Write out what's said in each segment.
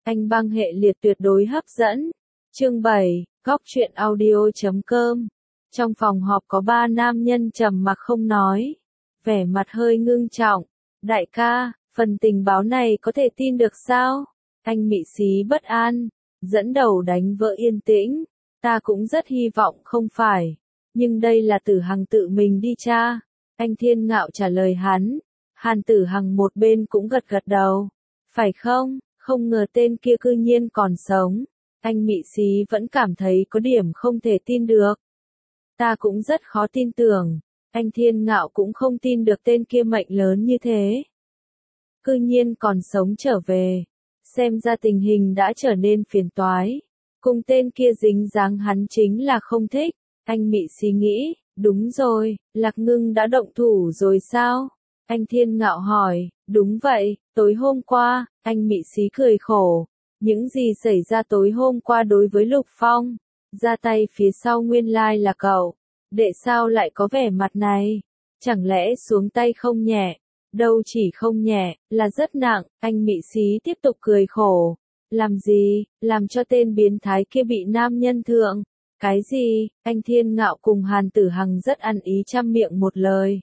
Anh băng hệ liệt tuyệt đối hấp dẫn. Chương 7, Góc truyện audio.com. Trong phòng họp có 3 nam nhân trầm mặc không nói, vẻ mặt hơi ngưng trọng. Đại ca, phần tình báo này có thể tin được sao? Anh mị xí bất an, dẫn đầu đánh vỡ yên tĩnh. Ta cũng rất hy vọng không phải, nhưng đây là Tử Hằng tự mình đi tra. Anh Thiên Ngạo trả lời hắn. Hàn Tử Hằng một bên cũng gật gật đầu. Phải không? Không ngờ tên kia cư nhiên còn sống. Anh mị xí vẫn cảm thấy có điểm không thể tin được. Ta cũng rất khó tin tưởng. Anh Thiên Ngạo cũng không tin được tên kia mệnh lớn như thế. Cư nhiên còn sống trở về. Xem ra tình hình đã trở nên phiền toái. Cùng tên kia dính dáng hắn chính là không thích. Anh mị xí nghĩ, đúng rồi, Lạc Ngưng đã động thủ rồi sao? Anh Thiên Ngạo hỏi, đúng vậy, tối hôm qua, anh mị xí cười khổ. Những gì xảy ra tối hôm qua đối với Lục Phong? Ra tay phía sau nguyên lai là cậu. Đệ sao lại có vẻ mặt này? Chẳng lẽ xuống tay không nhẹ? Đâu chỉ không nhẹ, là rất nặng. Anh mị xí tiếp tục cười khổ. Làm gì? Làm cho tên biến thái kia bị nam nhân thượng. Cái gì? Anh Thiên Ngạo cùng Hàn Tử Hằng rất ăn ý trăm miệng một lời.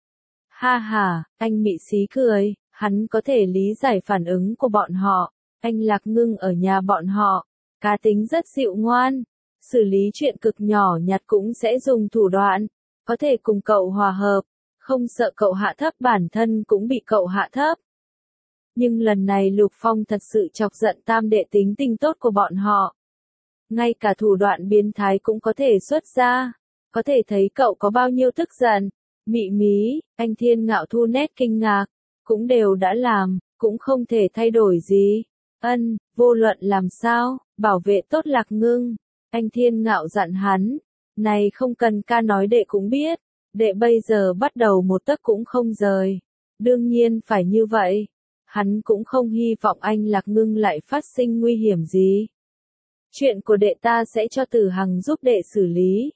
Ha ha, anh mị xí cười, hắn có thể lý giải phản ứng của bọn họ. Anh Lạc Ngưng ở nhà bọn họ, cá tính rất dịu ngoan, xử lý chuyện cực nhỏ nhặt cũng sẽ dùng thủ đoạn, có thể cùng cậu hòa hợp, không sợ cậu hạ thấp bản thân cũng bị cậu hạ thấp. Nhưng lần này Lục Phong thật sự chọc giận tam đệ tính tình tốt của bọn họ. Ngay cả thủ đoạn biến thái cũng có thể xuất ra, có thể thấy cậu có bao nhiêu tức giận. Mị mí, anh Thiên Ngạo thu nét kinh ngạc, cũng đều đã làm, cũng không thể thay đổi gì. Vô luận làm sao, bảo vệ tốt Lạc Ngưng. Anh Thiên Ngạo dặn hắn, này không cần ca nói đệ cũng biết, đệ bây giờ bắt đầu một tấc cũng không rời. Đương nhiên phải như vậy, hắn cũng không hy vọng anh Lạc Ngưng lại phát sinh nguy hiểm gì. Chuyện của đệ ta sẽ cho Tử Hằng giúp đệ xử lý.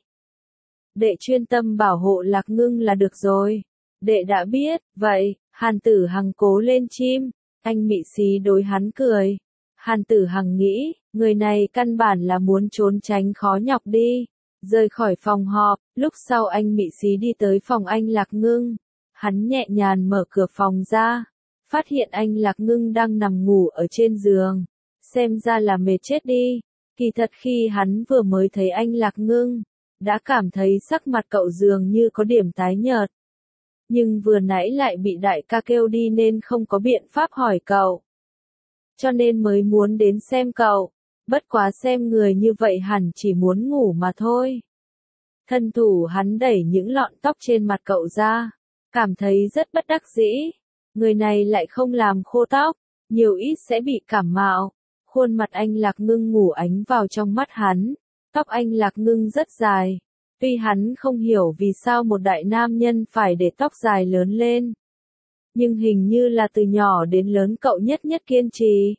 Đệ chuyên tâm bảo hộ Lạc Ngưng là được rồi. Đệ đã biết, vậy, Hàn Tử Hằng cố lên chim. Anh mị xí đối hắn cười. Hàn Tử Hằng nghĩ, người này căn bản là muốn trốn tránh khó nhọc đi. Rời khỏi phòng họp, lúc sau anh mị xí đi tới phòng anh Lạc Ngưng. Hắn nhẹ nhàng mở cửa phòng ra. Phát hiện anh Lạc Ngưng đang nằm ngủ ở trên giường. Xem ra là mệt chết đi. Kỳ thật khi hắn vừa mới thấy anh Lạc Ngưng, đã cảm thấy sắc mặt cậu dường như có điểm tái nhợt. Nhưng vừa nãy lại bị đại ca kêu đi nên không có biện pháp hỏi cậu. Cho nên mới muốn đến xem cậu. Bất quá xem người như vậy hẳn chỉ muốn ngủ mà thôi. Thân thủ hắn đẩy những lọn tóc trên mặt cậu ra. Cảm thấy rất bất đắc dĩ. Người này lại không làm khô tóc. Nhiều ít sẽ bị cảm mạo. Khuôn mặt anh Lạc Ngưng ngủ ánh vào trong mắt hắn. Tóc anh Lạc Ngưng rất dài. Tuy hắn không hiểu vì sao một đại nam nhân phải để tóc dài lớn lên. Nhưng hình như là từ nhỏ đến lớn cậu nhất kiên trì.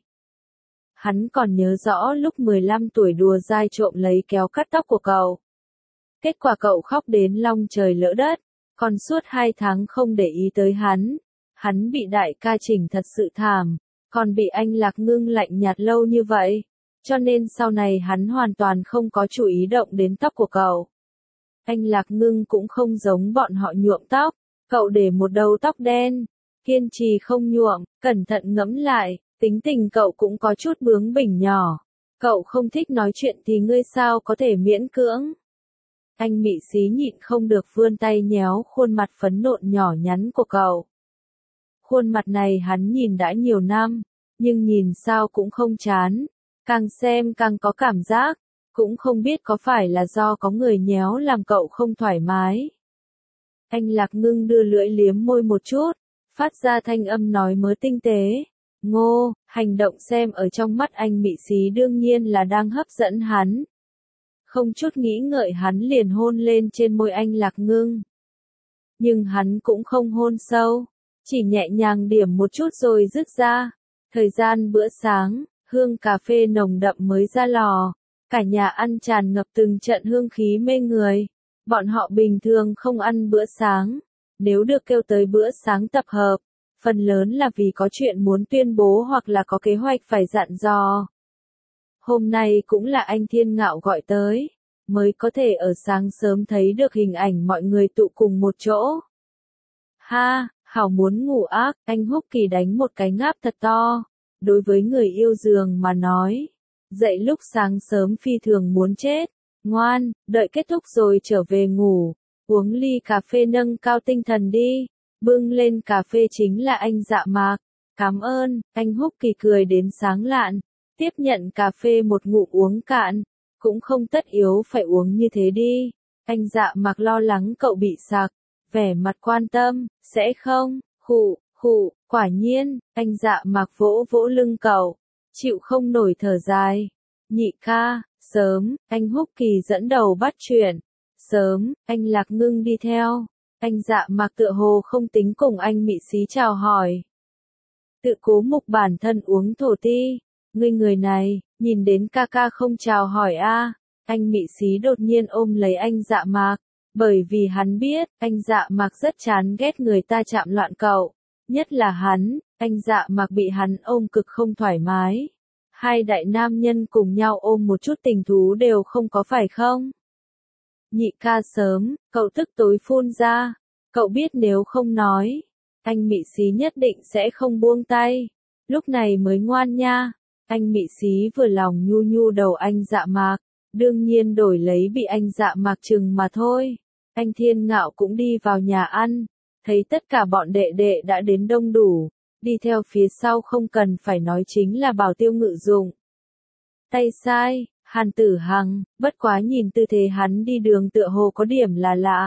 Hắn còn nhớ rõ lúc 15 tuổi đùa dai trộm lấy kéo cắt tóc của cậu. Kết quả cậu khóc đến long trời lỡ đất. Còn suốt 2 tháng không để ý tới hắn. Hắn bị đại ca chỉnh thật sự thảm. Còn bị anh Lạc Ngưng lạnh nhạt lâu như vậy. Cho nên sau này hắn hoàn toàn không có chú ý động đến tóc của cậu. Anh Lạc Ngưng cũng không giống bọn họ nhuộm tóc. Cậu để một đầu tóc đen. Kiên trì không nhuộm, cẩn thận ngẫm lại, tính tình cậu cũng có chút bướng bỉnh nhỏ. Cậu không thích nói chuyện thì ngươi sao có thể miễn cưỡng. Anh mị xí nhịn không được vươn tay nhéo khuôn mặt phấn nộn nhỏ nhắn của cậu. Khuôn mặt này hắn nhìn đã nhiều năm, nhưng nhìn sao cũng không chán. Càng xem càng có cảm giác, cũng không biết có phải là do có người nhéo làm cậu không thoải mái. Anh Lạc Ngưng đưa lưỡi liếm môi một chút, phát ra thanh âm nói mớ tinh tế. Ngô, hành động xem ở trong mắt anh mị xí đương nhiên là đang hấp dẫn hắn. Không chút nghĩ ngợi hắn liền hôn lên trên môi anh Lạc Ngưng. Nhưng hắn cũng không hôn sâu, chỉ nhẹ nhàng điểm một chút rồi dứt ra. Thời gian bữa sáng, hương cà phê nồng đậm mới ra lò. Cả nhà ăn tràn ngập từng trận hương khí mê người. Bọn họ bình thường không ăn bữa sáng. Nếu được kêu tới bữa sáng tập hợp, phần lớn là vì có chuyện muốn tuyên bố hoặc là có kế hoạch phải dặn dò. Hôm nay cũng là anh Thiên Ngạo gọi tới, mới có thể ở sáng sớm thấy được hình ảnh mọi người tụ cùng một chỗ. Ha, hảo muốn ngủ ác, anh Húc Kỳ đánh một cái ngáp thật to. Đối với người yêu giường mà nói, dậy lúc sáng sớm phi thường muốn chết. Ngoan, đợi kết thúc rồi trở về ngủ, uống ly cà phê nâng cao tinh thần đi. Bưng lên cà phê chính là anh Dạ Mạc. Cảm ơn, anh Húc Kỳ cười đến sáng lạn, tiếp nhận cà phê một ngụm uống cạn. Cũng không tất yếu phải uống như thế đi. Anh Dạ Mạc lo lắng cậu bị sặc, vẻ mặt quan tâm, sẽ không, quả nhiên, anh Dạ Mạc vỗ vỗ lưng cậu, chịu không nổi thở dài. Nhị ca, sớm, anh Húc Kỳ dẫn đầu bắt chuyện. Sớm, anh Lạc Ngưng đi theo. Anh Dạ Mạc tựa hồ không tính cùng anh Mị Xí chào hỏi. Tự cố mục bản thân uống thổ ti. Ngươi người này, nhìn đến ca ca không chào hỏi a. Anh Mị Xí đột nhiên ôm lấy anh Dạ Mạc, bởi vì hắn biết, anh Dạ Mạc rất chán ghét người ta chạm loạn cậu. Nhất là hắn, anh Dạ Mạc bị hắn ôm cực không thoải mái. Hai đại nam nhân cùng nhau ôm một chút tình thú đều không có phải không? Nhị ca sớm, cậu tức tối phun ra. Cậu biết nếu không nói, anh Mị Xí nhất định sẽ không buông tay. Lúc này mới ngoan nha. Anh Mị Xí vừa lòng nhu nhu đầu anh Dạ Mạc, đương nhiên đổi lấy bị anh Dạ Mạc chừng mà thôi. Anh Thiên Ngạo cũng đi vào nhà ăn, thấy tất cả bọn đệ đệ đã đến đông đủ, đi theo phía sau không cần phải nói chính là Bảo Tiêu Ngự Dụng. Tay sai, Hàn Tử Hằng, bất quá nhìn tư thế hắn đi đường tựa hồ có điểm là lạ.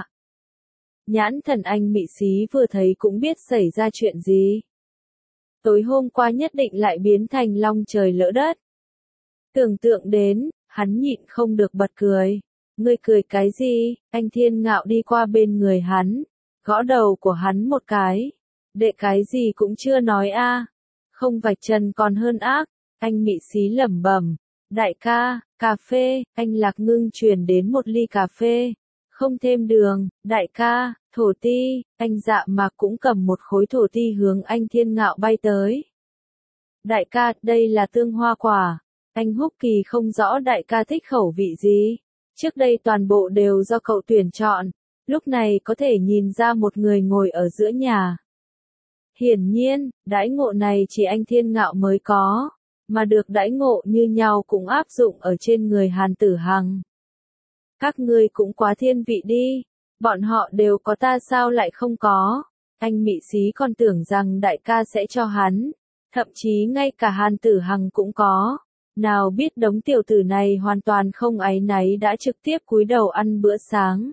Nhãn thần anh Mị Xí vừa thấy cũng biết xảy ra chuyện gì. Tối hôm qua nhất định lại biến thành long trời lỡ đất. Tưởng tượng đến, hắn nhịn không được bật cười. Ngươi cười cái gì? Anh Thiên Ngạo đi qua bên người hắn, gõ đầu của hắn một cái. Đệ cái gì cũng chưa nói a. Không vạch trần còn hơn ác. Anh Mị Xí lẩm bẩm. Đại ca, cà phê, anh Lạc Ngưng truyền đến một ly cà phê. Không thêm đường, đại ca, thổ ti, anh Dạ Mạc cũng cầm một khối thổ ti hướng anh Thiên Ngạo bay tới. Đại ca, đây là tương hoa quả. Anh Húc Kỳ không rõ đại ca thích khẩu vị gì. Trước đây toàn bộ đều do cậu tuyển chọn, lúc này có thể nhìn ra một người ngồi ở giữa nhà. Hiển nhiên, đãi ngộ này chỉ anh Thiên Ngạo mới có, mà được đãi ngộ như nhau cũng áp dụng ở trên người Hàn Tử Hằng. Các ngươi cũng quá thiên vị đi, bọn họ đều có ta sao lại không có. Anh Mị Xí còn tưởng rằng đại ca sẽ cho hắn, thậm chí ngay cả Hàn Tử Hằng cũng có. Nào biết đống tiểu tử này hoàn toàn không áy náy đã trực tiếp cúi đầu ăn bữa sáng.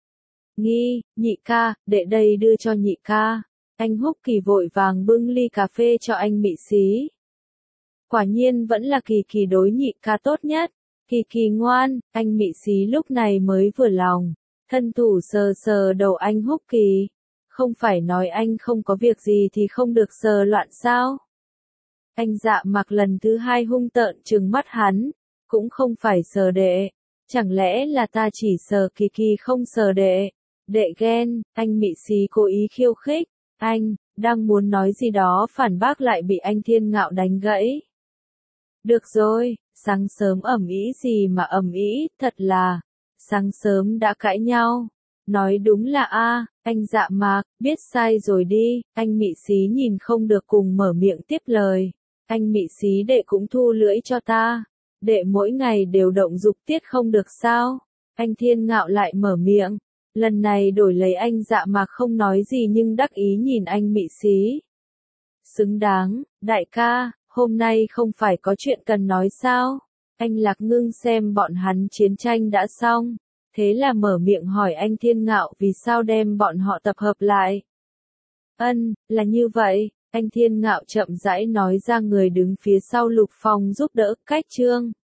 Nhị ca, để đây đưa cho nhị ca. Anh Húc Kỳ vội vàng bưng ly cà phê cho anh Mị Xí. Quả nhiên vẫn là Kỳ Kỳ đối nhị ca tốt nhất. Kỳ Kỳ ngoan, anh Mị Xí lúc này mới vừa lòng. Thân thủ sờ sờ đầu anh Húc Kỳ. Không phải nói anh không có việc gì thì không được sờ loạn sao? Anh Dạ Mạc lần thứ hai hung tợn trừng mắt hắn, cũng không phải sờ đệ, chẳng lẽ là ta chỉ sờ Kỳ Kỳ không sờ đệ, đệ ghen, anh Mị Xí cố ý khiêu khích, anh, đang muốn nói gì đó phản bác lại bị anh Thiên Ngạo đánh gãy. Được rồi, sáng sớm ầm ĩ gì mà ầm ĩ, thật là, sáng sớm đã cãi nhau. Nói đúng là anh Dạ Mạc, biết sai rồi đi, anh Mị Xí nhìn không được cùng mở miệng tiếp lời. Anh Mị Xí đệ cũng thu lưỡi cho ta. Đệ mỗi ngày đều động dục tiết không được sao? Anh Thiên Ngạo lại mở miệng. Lần này đổi lấy anh Dạ Mạc không nói gì nhưng đắc ý nhìn anh Mị Xí. Xứng đáng, đại ca, hôm nay không phải có chuyện cần nói sao? Anh Lạc Ngưng xem bọn hắn chiến tranh đã xong. Thế là mở miệng hỏi anh Thiên Ngạo vì sao đem bọn họ tập hợp lại. Là như vậy. Anh Thiên Ngạo chậm rãi nói ra người đứng phía sau Lục Phong giúp đỡ, cách trương.